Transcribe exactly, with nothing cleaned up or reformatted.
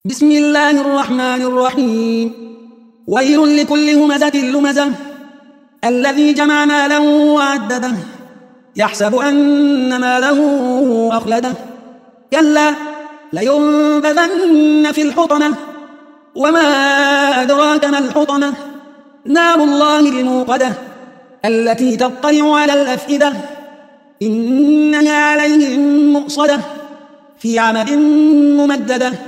بسم الله الرحمن الرحيم. ويل لكل همزة لمزة الذي جمع مالا وعدده يحسب أن ماله أخلده كلا لينبذن في الحطمة وما أدراك ما الحطمة نار الله الموقدة التي تطلع على الأفئدة إنها عليهم مؤصدة في عمد ممددة.